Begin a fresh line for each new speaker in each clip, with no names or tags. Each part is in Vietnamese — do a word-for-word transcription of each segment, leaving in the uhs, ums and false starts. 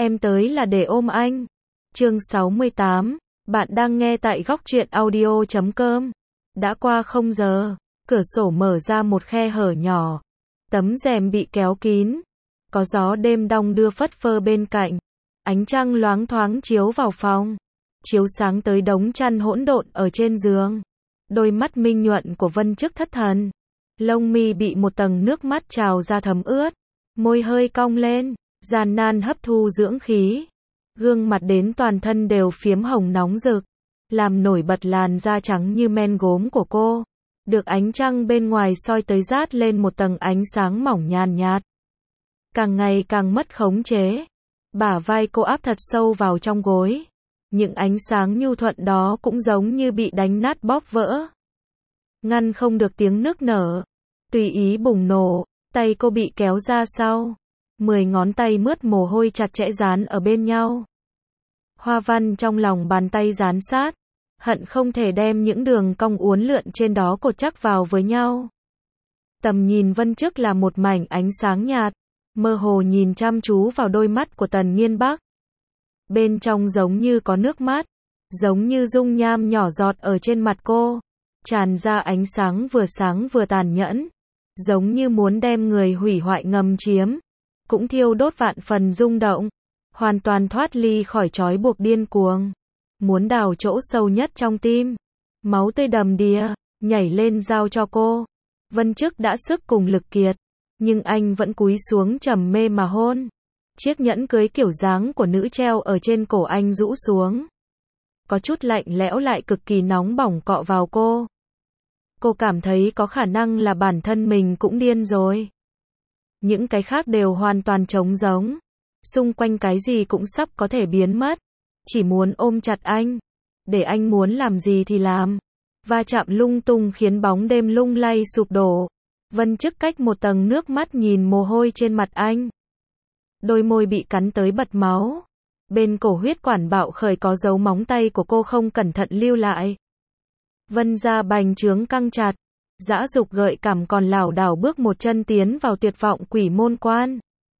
Em tới là để ôm anh. Chương sáu mươi tám. Bạn đang nghe tại góc truyện audio chấm com. Đã qua không giờ, cửa sổ mở ra một khe hở nhỏ. Tấm rèm bị kéo kín. Có gió đêm đong đưa phất phơ bên cạnh. Ánh trăng loáng thoáng chiếu vào phòng. Chiếu sáng tới đống chăn hỗn độn ở trên giường. Đôi mắt minh nhuận của Vân Chức thất thần. Lông mi bị một tầng nước mắt trào ra thấm ướt. Môi hơi cong lên, gian nan hấp thu dưỡng khí. Gương mặt đến toàn thân đều phiếm hồng nóng rực, làm nổi bật làn da trắng như men gốm của cô. Được ánh trăng bên ngoài soi tới rát lên một tầng ánh sáng mỏng nhàn nhạt. Càng ngày càng mất khống chế. Bả vai cô áp thật sâu vào trong gối. Những ánh sáng nhu thuận đó cũng giống như bị đánh nát bóp vỡ. Ngăn không được tiếng nức nở. Tùy ý bùng nổ, tay cô bị kéo ra sau. Mười ngón tay mướt mồ hôi chặt chẽ dán ở bên nhau. Hoa văn trong lòng bàn tay dán sát. Hận không thể đem những đường cong uốn lượn trên đó cột chắc vào với nhau. Tầm nhìn Vân Chức là một mảnh ánh sáng nhạt. Mơ hồ nhìn chăm chú vào đôi mắt của Tần Nghiên Bắc. Bên trong giống như có nước mắt. Giống như dung nham nhỏ giọt ở trên mặt cô. Tràn ra ánh sáng vừa sáng vừa tàn nhẫn. Giống như muốn đem người hủy hoại ngầm chiếm. Cũng thiêu đốt vạn phần rung động. Hoàn toàn thoát ly khỏi trói buộc điên cuồng. Muốn đào chỗ sâu nhất trong tim. Máu tươi đầm đìa, nhảy lên giao cho cô. Vân Chức đã sức cùng lực kiệt. Nhưng anh vẫn cúi xuống trầm mê mà hôn. Chiếc nhẫn cưới kiểu dáng của nữ treo ở trên cổ anh rũ xuống. Có chút lạnh lẽo lại cực kỳ nóng bỏng cọ vào cô. Cô cảm thấy có khả năng là bản thân mình cũng điên rồi. Những cái khác đều hoàn toàn trống rỗng. Xung quanh cái gì cũng sắp có thể biến mất. Chỉ muốn ôm chặt anh. Để anh muốn làm gì thì làm. Va chạm lung tung khiến bóng đêm lung lay sụp đổ. Vân Chức cách một tầng nước mắt nhìn mồ hôi trên mặt anh. Đôi môi bị cắn tới bật máu. Bên cổ huyết quản bạo khởi có dấu móng tay của cô không cẩn thận lưu lại. Vân da bành trướng căng chặt. Dã dục gợi cảm còn lảo đảo bước một chân tiến vào tuyệt vọng quỷ môn quan.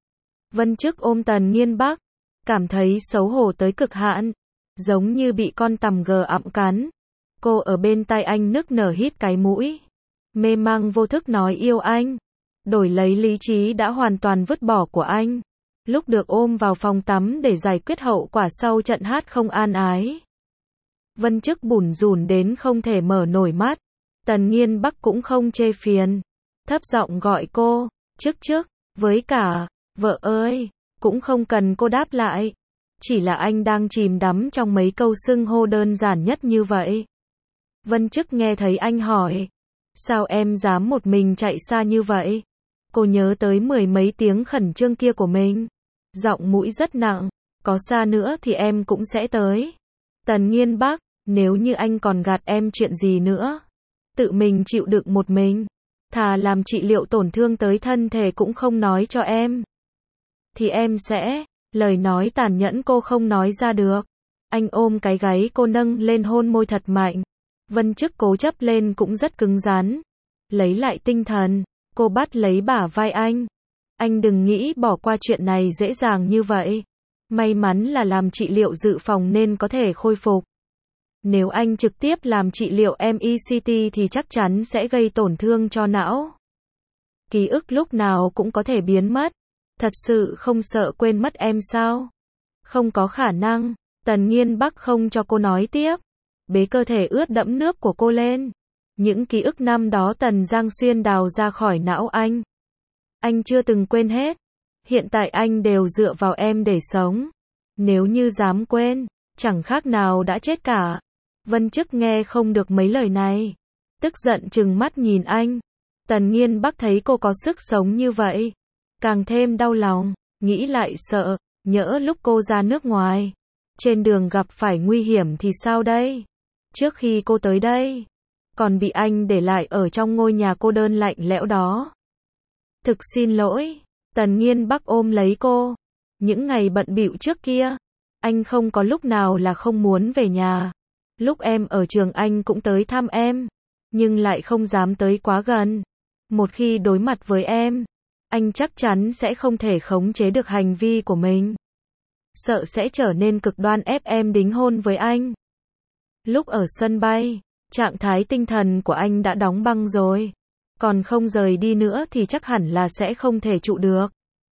Vân Chức ôm Tần Nghiên Bắc. Cảm thấy xấu hổ tới cực hạn. Giống như bị con tằm gờ ẵm cắn. Cô ở bên tai anh nức nở hít cái mũi. Mê mang vô thức nói yêu anh. Đổi lấy lý trí đã hoàn toàn vứt bỏ của anh. Lúc được ôm vào phòng tắm để giải quyết hậu quả sau trận hát không an ái. Vân Chức bủn rủn đến không thể mở nổi mắt. Tần Nghiên Bắc cũng không chê phiền. Thấp giọng gọi cô, Chức Chức, với cả, vợ ơi, cũng không cần cô đáp lại. Chỉ là anh đang chìm đắm trong mấy câu xưng hô đơn giản nhất như vậy. Vân Chức nghe thấy anh hỏi, sao em dám một mình chạy xa như vậy? Cô nhớ tới mười mấy tiếng khẩn trương kia của mình. Giọng mũi rất nặng, có xa nữa thì em cũng sẽ tới. Tần Nghiên Bắc, nếu như anh còn gạt em chuyện gì nữa, tự mình chịu đựng một mình, thà làm trị liệu tổn thương tới thân thể cũng không nói cho em, thì em sẽ, lời nói tàn nhẫn cô không nói ra được. Anh ôm cái gáy cô nâng lên hôn môi thật mạnh. Vân Chức cố chấp lên cũng rất cứng rắn. Lấy lại tinh thần, cô bắt lấy bả vai anh. Anh đừng nghĩ bỏ qua chuyện này dễ dàng như vậy. May mắn là làm trị liệu dự phòng nên có thể khôi phục. Nếu anh trực tiếp làm trị liệu em e xê tê thì chắc chắn sẽ gây tổn thương cho não. Ký ức lúc nào cũng có thể biến mất. Thật sự không sợ quên mất em sao? Không có khả năng. Tần Nghiên Bắc không cho cô nói tiếp. Bế cơ thể ướt đẫm nước của cô lên. Những ký ức năm đó Tần Giang Xuyên đào ra khỏi não anh. Anh chưa từng quên hết. Hiện tại anh đều dựa vào em để sống. Nếu như dám quên, chẳng khác nào đã chết cả. Vân Chức nghe không được mấy lời này. Tức giận trừng mắt nhìn anh. Tần Nghiên Bắc thấy cô có sức sống như vậy. Càng thêm đau lòng, nghĩ lại sợ, nhỡ lúc cô ra nước ngoài. Trên đường gặp phải nguy hiểm thì sao đây? Trước khi cô tới đây, còn bị anh để lại ở trong ngôi nhà cô đơn lạnh lẽo đó. Thực xin lỗi. Tần Nghiên Bắc ôm lấy cô. Những ngày bận bịu trước kia, anh không có lúc nào là không muốn về nhà. Lúc em ở trường anh cũng tới thăm em, nhưng lại không dám tới quá gần. Một khi đối mặt với em, anh chắc chắn sẽ không thể khống chế được hành vi của mình. sợ sẽ trở nên cực đoan ép em đính hôn với anh. Lúc ở sân bay, trạng thái tinh thần của anh đã đóng băng rồi. Còn không rời đi nữa thì chắc hẳn là sẽ không thể trụ được.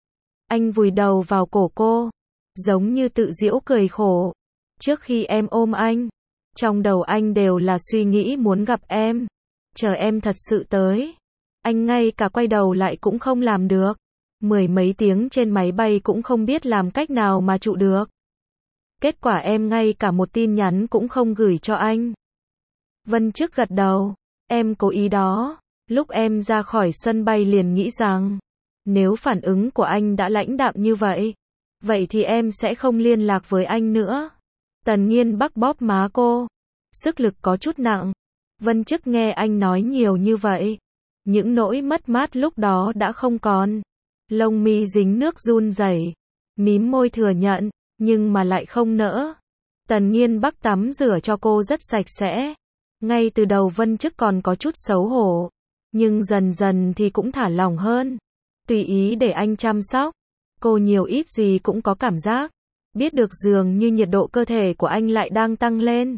Anh vùi đầu vào cổ cô, giống như tự giễu cười khổ. Trước khi em ôm anh, trong đầu anh đều là suy nghĩ muốn gặp em. Chờ em thật sự tới. Anh ngay cả quay đầu lại cũng không làm được. Mười mấy tiếng trên máy bay cũng không biết làm cách nào mà trụ được. Kết quả em ngay cả một tin nhắn cũng không gửi cho anh. Vân Chức gật đầu. Em cố ý đó. Lúc em ra khỏi sân bay liền nghĩ rằng, nếu phản ứng của anh đã lãnh đạm như vậy, vậy thì em sẽ không liên lạc với anh nữa. Tần Nghiên Bắc bóp má cô. Sức lực có chút nặng. Vân Chức nghe anh nói nhiều như vậy. Những nỗi mất mát lúc đó đã không còn. Lông mi dính nước run rẩy, mím môi thừa nhận, nhưng mà lại không nỡ. Tần Nghiên Bắc tắm rửa cho cô rất sạch sẽ. Ngay từ đầu Vân Chức còn có chút xấu hổ, nhưng dần dần thì cũng thả lỏng hơn. Tùy ý để anh chăm sóc. Cô nhiều ít gì cũng có cảm giác. Biết được dường như nhiệt độ cơ thể của anh lại đang tăng lên.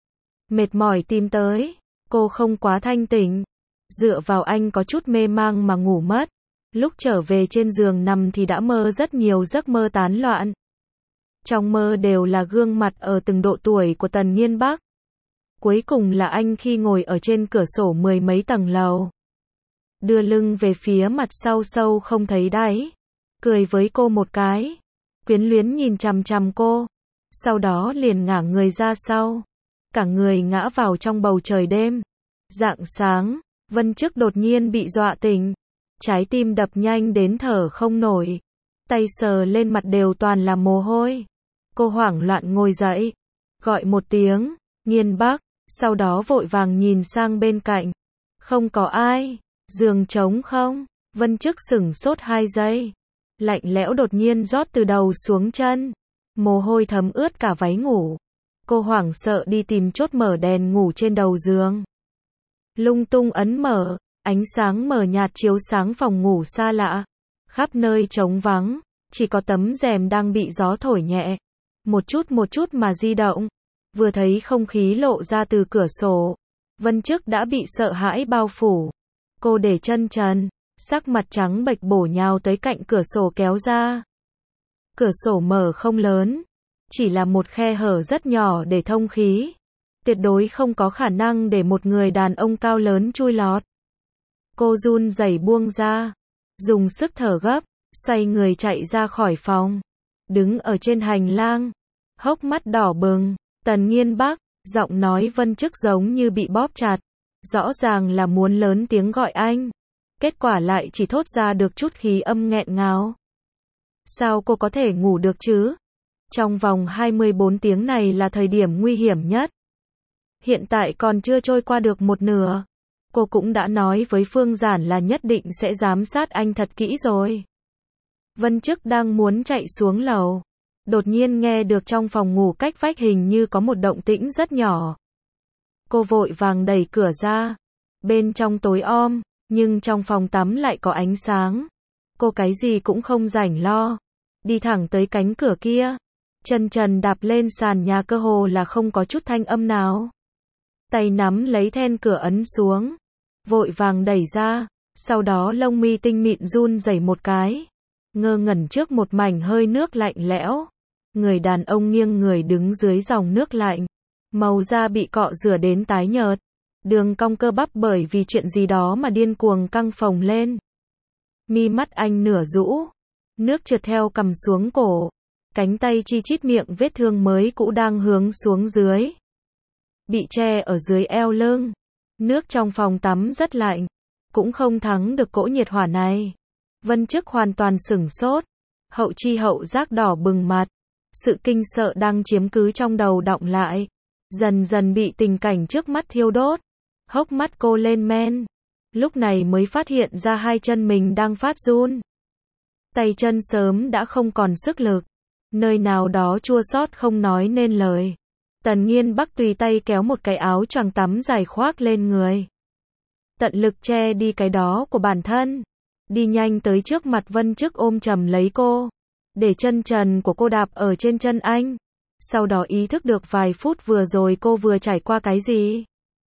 Mệt mỏi tìm tới. Cô không quá thanh tỉnh. Dựa vào anh có chút mê mang mà ngủ mất. Lúc trở về trên giường nằm thì đã mơ rất nhiều giấc mơ tán loạn. Trong mơ đều là gương mặt ở từng độ tuổi của Tần Nghiên Bắc. Cuối cùng là anh khi ngồi ở trên cửa sổ mười mấy tầng lầu. Đưa lưng về phía mặt sau sâu không thấy đáy. Cười với cô một cái. Quyến luyến nhìn chằm chằm cô. Sau đó liền ngả người ra sau. Cả người ngã vào trong bầu trời đêm. Rạng sáng, Vân Chức đột nhiên bị dọa tỉnh. Trái tim đập nhanh đến thở không nổi. Tay sờ lên mặt đều toàn là mồ hôi. Cô hoảng loạn ngồi dậy. Gọi một tiếng, Nghiên Bắc. Sau đó vội vàng nhìn sang bên cạnh. Không có ai. Giường trống không? Vân Chức sửng sốt hai giây. Lạnh lẽo đột nhiên rót từ đầu xuống chân. Mồ hôi thấm ướt cả váy ngủ. Cô hoảng sợ đi tìm chốt mở đèn ngủ trên đầu giường. Lung tung ấn mở. Ánh sáng mờ nhạt chiếu sáng phòng ngủ xa lạ. Khắp nơi trống vắng. Chỉ có tấm rèm đang bị gió thổi nhẹ. Một chút một chút mà di động. Vừa thấy không khí lộ ra từ cửa sổ. Vân Chức đã bị sợ hãi bao phủ. Cô để chân trần. Sắc mặt trắng bệch bổ nhào tới cạnh cửa sổ kéo ra. Cửa sổ mở không lớn. Chỉ là một khe hở rất nhỏ để thông khí. Tuyệt đối không có khả năng để một người đàn ông cao lớn chui lọt. Cô run rẩy buông ra. Dùng sức thở gấp. Xoay người chạy ra khỏi phòng. Đứng ở trên hành lang. Hốc mắt đỏ bừng. Tần Nghiên Bắc. Giọng nói Vân Chức giống như bị bóp chặt. Rõ ràng là muốn lớn tiếng gọi anh. Kết quả lại chỉ thốt ra được chút khí âm nghẹn ngào. Sao cô có thể ngủ được chứ? Trong vòng hai mươi bốn tiếng này là thời điểm nguy hiểm nhất. Hiện tại còn chưa trôi qua được một nửa. Cô cũng đã nói với Phương Giản là nhất định sẽ giám sát anh thật kỹ rồi. Vân Chức đang muốn chạy xuống lầu. Đột nhiên nghe được trong phòng ngủ cách vách hình như có một động tĩnh rất nhỏ. Cô vội vàng đẩy cửa ra. Bên trong tối om, nhưng trong phòng tắm lại có ánh sáng. Cô cái gì cũng không rảnh lo. Đi thẳng tới cánh cửa kia. Chân trần đạp lên sàn nhà cơ hồ là không có chút thanh âm nào. Tay nắm lấy then cửa ấn xuống. Vội vàng đẩy ra. Sau đó lông mi tinh mịn run rẩy một cái. Ngơ ngẩn trước một mảnh hơi nước lạnh lẽo. Người đàn ông nghiêng người đứng dưới dòng nước lạnh. Màu da bị cọ rửa đến tái nhợt. Đường cong cơ bắp bởi vì chuyện gì đó mà điên cuồng căng phồng lên. Mi mắt anh nửa rũ. Nước trượt theo cằm xuống cổ. Cánh tay chi chít miệng vết thương mới cũ đang hướng xuống dưới. Bị che ở dưới eo lưng. Nước trong phòng tắm rất lạnh. Cũng không thắng được cỗ nhiệt hỏa này. Vân Chức hoàn toàn sửng sốt. Hậu chi hậu giác đỏ bừng mặt. Sự kinh sợ đang chiếm cứ trong đầu đọng lại. Dần dần bị tình cảnh trước mắt thiêu đốt. Hốc mắt cô lên men. Lúc này mới phát hiện ra hai chân mình đang phát run. Tay chân sớm đã không còn sức lực. Nơi nào đó chua xót không nói nên lời. Tần Nghiên Bắc tùy tay kéo một cái áo choàng tắm dài khoác lên người. Tận lực che đi cái đó của bản thân. Đi nhanh tới trước mặt Vân Chức ôm chầm lấy cô. để chân trần của cô đạp ở trên chân anh. Sau đó ý thức được vài phút vừa rồi cô vừa trải qua cái gì.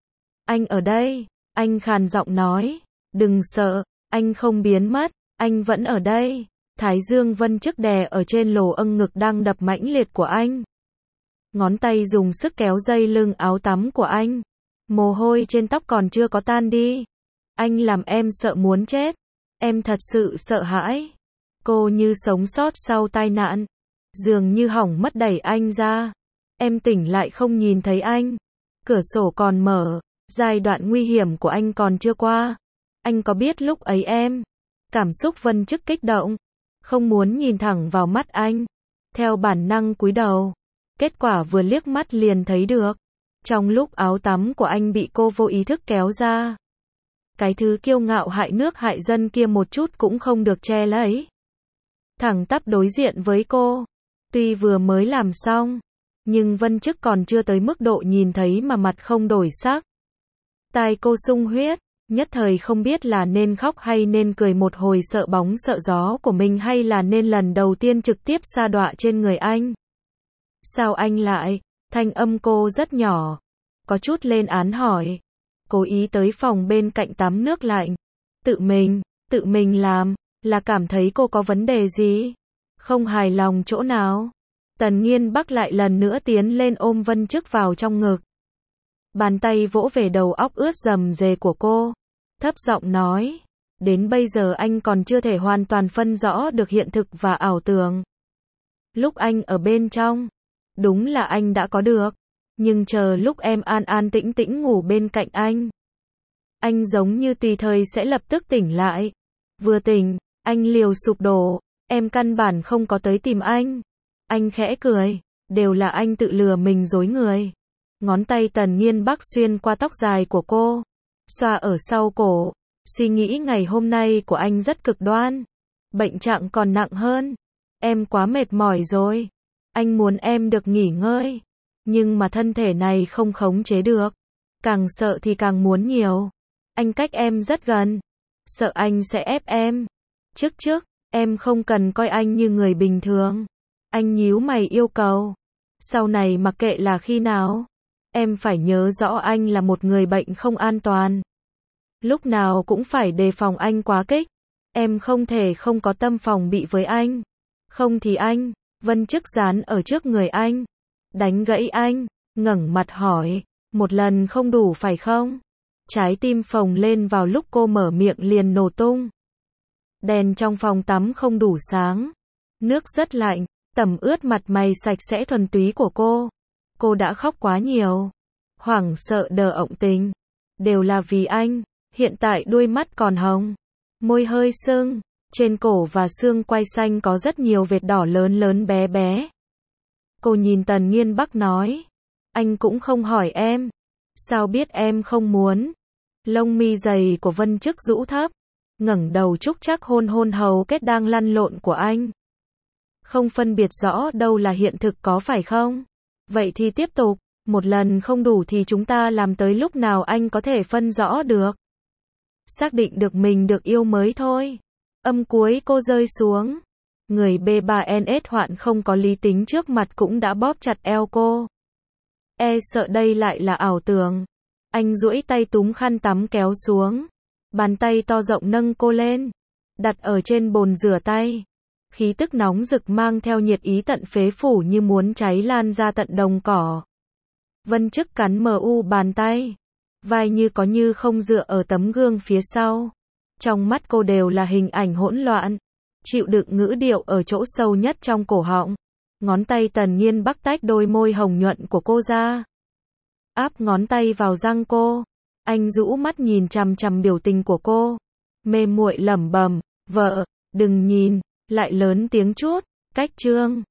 Anh ở đây, anh khàn giọng nói. Đừng sợ, anh không biến mất, anh vẫn ở đây. Thái dương Vân Chức đè ở trên lồ âng ngực đang đập mãnh liệt của anh. Ngón tay dùng sức kéo dây lưng áo tắm của anh. Mồ hôi trên tóc còn chưa có tan đi. Anh làm em sợ muốn chết. Em thật sự sợ hãi. Cô như sống sót sau tai nạn. Dường như hỏng mất đẩy anh ra. Em tỉnh lại không nhìn thấy anh. Cửa sổ còn mở. Giai đoạn nguy hiểm của anh còn chưa qua. Anh có biết lúc ấy em. Cảm xúc Vân Chức kích động. Không muốn nhìn thẳng vào mắt anh. Theo bản năng cúi đầu. Kết quả vừa liếc mắt liền thấy được. Trong lúc áo tắm của anh bị cô vô ý thức kéo ra. Cái thứ kiêu ngạo hại nước hại dân kia một chút cũng không được che lấy. Thẳng tắp đối diện với cô. Tuy vừa mới làm xong. Nhưng Vân Chức còn chưa tới mức độ nhìn thấy mà mặt không đổi sắc. Tai cô sung huyết. Nhất thời không biết là nên khóc hay nên cười, một hồi sợ bóng sợ gió của mình, hay là nên lần đầu tiên trực tiếp sa đọa trên người anh. Sao anh lại? Thanh âm cô rất nhỏ. Có chút lên án hỏi. Cố ý tới phòng bên cạnh tắm nước lạnh. Tự mình, tự mình làm, là cảm thấy cô có vấn đề gì? Không hài lòng chỗ nào? Tần Nghiên Bắc lại lần nữa tiến lên ôm Vân Chức vào trong ngực. Bàn tay vỗ về đầu óc ướt rầm rề của cô. Thấp giọng nói. Đến bây giờ anh còn chưa thể hoàn toàn phân rõ được hiện thực và ảo tưởng. Lúc anh ở bên trong. Đúng là anh đã có được. Nhưng chờ lúc em an an tĩnh tĩnh ngủ bên cạnh anh. Anh giống như tùy thời sẽ lập tức tỉnh lại. Vừa tỉnh, anh liều sụp đổ. Em căn bản không có tới tìm anh. Anh khẽ cười. Đều là anh tự lừa mình dối người. Ngón tay Tần Nghiên Bắc xuyên qua tóc dài của cô. Xoa ở sau cổ. Suy nghĩ ngày hôm nay của anh rất cực đoan. Bệnh trạng còn nặng hơn. Em quá mệt mỏi rồi. Anh muốn em được nghỉ ngơi. Nhưng mà thân thể này không khống chế được. Càng sợ thì càng muốn nhiều. Anh cách em rất gần. Sợ anh sẽ ép em. Trước trước, em không cần coi anh như người bình thường. Anh nhíu mày yêu cầu. Sau này mặc kệ là khi nào. Em phải nhớ rõ anh là một người bệnh không an toàn. Lúc nào cũng phải đề phòng anh quá kích. Em không thể không có tâm phòng bị với anh. Không thì anh. Vân Chức dán ở trước người anh. Đánh gãy anh. Ngẩng mặt hỏi. Một lần không đủ phải không? Trái tim phồng lên vào lúc cô mở miệng liền nổ tung. Đèn trong phòng tắm không đủ sáng. Nước rất lạnh. Tẩm ướt mặt mày sạch sẽ thuần túy của cô. Cô đã khóc quá nhiều. Hoảng sợ đờ ộng tình. Đều là vì anh. Hiện tại đuôi mắt còn hồng. Môi hơi sưng. Trên cổ và xương quai xanh có rất nhiều vệt đỏ lớn lớn bé bé. Cô nhìn Tần Nghiên Bắc nói. Anh cũng không hỏi em. Sao biết em không muốn? Lông mi dày của Vân Chức rũ thấp. Ngẩng đầu chúc chắc hôn hôn hầu kết đang lăn lộn của anh. Không phân biệt rõ đâu là hiện thực có phải không? Vậy thì tiếp tục. Một lần không đủ thì chúng ta làm tới lúc nào anh có thể phân rõ được. Xác định được mình được yêu mới thôi. Âm cuối cô rơi xuống. Người B ba N S hoạn không có lý tính trước mặt cũng đã bóp chặt eo cô. E sợ đây lại là ảo tưởng. Anh duỗi tay túm khăn tắm kéo xuống. Bàn tay to rộng nâng cô lên. Đặt ở trên bồn rửa tay. Khí tức nóng rực mang theo nhiệt ý tận phế phủ như muốn cháy lan ra tận đồng cỏ. Vân Chức cắn mờ u bàn tay. Vai như có như không dựa ở tấm gương phía sau. Trong mắt cô đều là hình ảnh hỗn loạn. Chịu đựng ngữ điệu ở chỗ sâu nhất trong cổ họng. Ngón tay Tần Nghiên Bắc tách đôi môi hồng nhuận của cô ra. Áp ngón tay vào răng cô. Anh rũ mắt nhìn chằm chằm biểu tình của cô. Mê muội lẩm bẩm, vợ, đừng nhìn, lại lớn tiếng chút, cách trương.